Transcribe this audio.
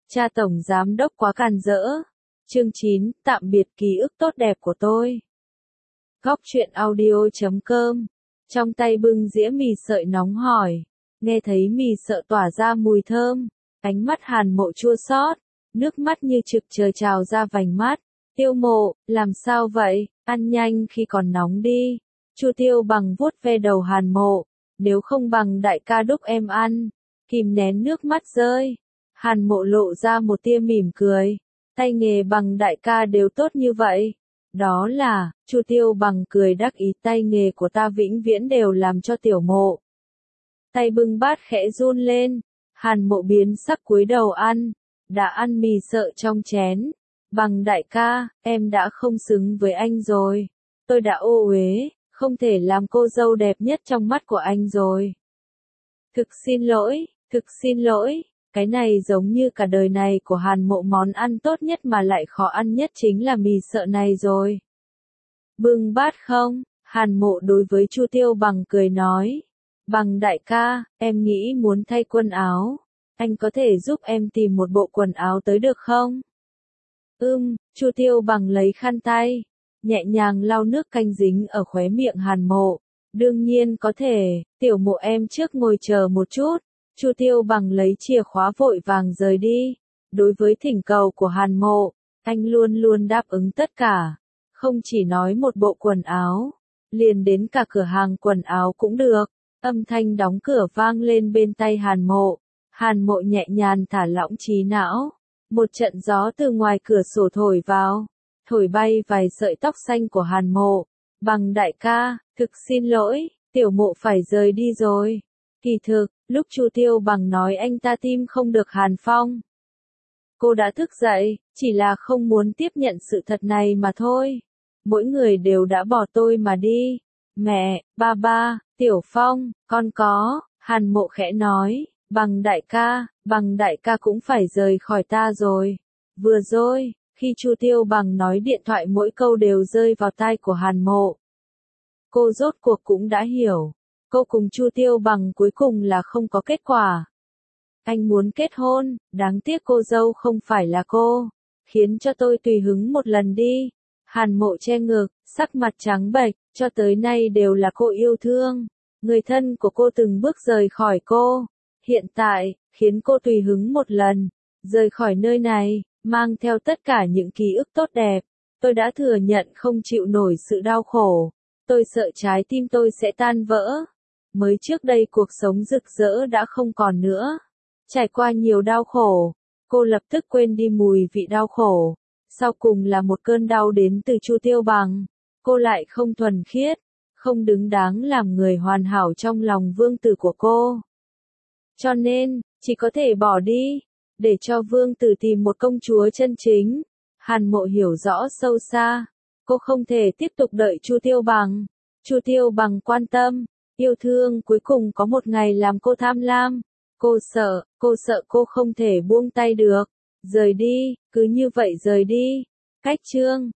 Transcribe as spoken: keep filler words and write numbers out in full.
Cha tổng giám đốc quá càn rỡ. Chương chín, tạm biệt ký ức tốt đẹp của tôi. Góc truyện audio chấm com. Trong tay bưng dĩa mì sợi nóng hỏi. Nghe thấy mì sợi tỏa ra mùi thơm. Ánh mắt Hàn Mộ chua xót, nước mắt như trực trời trào ra vành mắt. Tiêu Mộ, làm sao vậy, ăn nhanh khi còn nóng đi. Chu Tiêu Bằng vuốt ve đầu Hàn Mộ. Nếu không bằng đại ca đúc em ăn. Kìm nén nước mắt rơi. Hàn Mộ lộ ra một tia mỉm cười. Tay nghề Bằng đại ca đều tốt như vậy. Đó là, Chu Tiêu Bằng cười đắc ý, tay nghề của ta vĩnh viễn đều làm cho Tiểu Mộ. Tay bưng bát khẽ run lên. Hàn Mộ biến sắc cúi đầu ăn. Đã ăn mì sợi trong chén. Bằng đại ca, em đã không xứng với anh rồi. Tôi đã ô uế, không thể làm cô dâu đẹp nhất trong mắt của anh rồi. Thực xin lỗi, thực xin lỗi. Cái này giống như cả đời này của Hàn Mộ, món ăn tốt nhất mà lại khó ăn nhất chính là mì sợi này rồi. Bưng bát không? Hàn Mộ đối với Chu Tiêu Bằng cười nói. Bằng đại ca, em nghĩ muốn thay quần áo. Anh có thể giúp em tìm một bộ quần áo tới được không? Ừm, Chu Tiêu Bằng lấy khăn tay, nhẹ nhàng lau nước canh dính ở khóe miệng Hàn Mộ. Đương nhiên có thể, Tiểu Mộ em trước ngồi chờ một chút. Chu Tiêu Bằng lấy chìa khóa vội vàng rời đi. Đối với thỉnh cầu của Hàn Mộ, anh luôn luôn đáp ứng tất cả. Không chỉ nói một bộ quần áo, liền đến cả cửa hàng quần áo cũng được. Âm thanh đóng cửa vang lên bên tai Hàn Mộ. Hàn Mộ nhẹ nhàng thả lỏng trí não. Một trận gió từ ngoài cửa sổ thổi vào, thổi bay vài sợi tóc xanh của Hàn Mộ. Bằng đại ca, thực xin lỗi, Tiểu Mộ phải rời đi rồi. Kỳ thực, lúc Chu Tiêu Bằng nói anh ta tim không được Hàn Phong. Cô đã thức dậy, chỉ là không muốn tiếp nhận sự thật này mà thôi. Mỗi người đều đã bỏ tôi mà đi. Mẹ, ba ba, Tiểu Phong, con có, Hàn Mộ khẽ nói. Bằng đại ca, bằng đại ca cũng phải rời khỏi ta rồi. Vừa rồi, khi Chu Tiêu Bằng nói điện thoại mỗi câu đều rơi vào tai của Hàn Mộ. Cô rốt cuộc cũng đã hiểu. Cô cùng Chu Tiêu Bằng cuối cùng là không có kết quả. Anh muốn kết hôn, đáng tiếc cô dâu không phải là cô. Khiến cho tôi tùy hứng một lần đi. Hàn Mộ che ngực, sắc mặt trắng bệch, cho tới nay đều là cô yêu thương. Người thân của cô từng bước rời khỏi cô. Hiện tại, khiến cô tùy hứng một lần, rời khỏi nơi này, mang theo tất cả những ký ức tốt đẹp. Tôi đã thừa nhận không chịu nổi sự đau khổ. Tôi sợ trái tim tôi sẽ tan vỡ. Mới trước đây cuộc sống rực rỡ đã không còn nữa. Trải qua nhiều đau khổ, cô lập tức quên đi mùi vị đau khổ. Sau cùng là một cơn đau đến từ Chu Tiêu Bằng. Cô lại không thuần khiết, không đứng đáng làm người hoàn hảo trong lòng vương tử của cô. Cho nên, chỉ có thể bỏ đi, để cho vương tử tìm một công chúa chân chính. Hàn Mộ hiểu rõ sâu xa, cô không thể tiếp tục đợi Chu Tiêu Bằng. Chu Tiêu Bằng quan tâm, yêu thương cuối cùng có một ngày làm cô tham lam. Cô sợ, cô sợ cô không thể buông tay được. Rời đi, cứ như vậy rời đi. Cách chương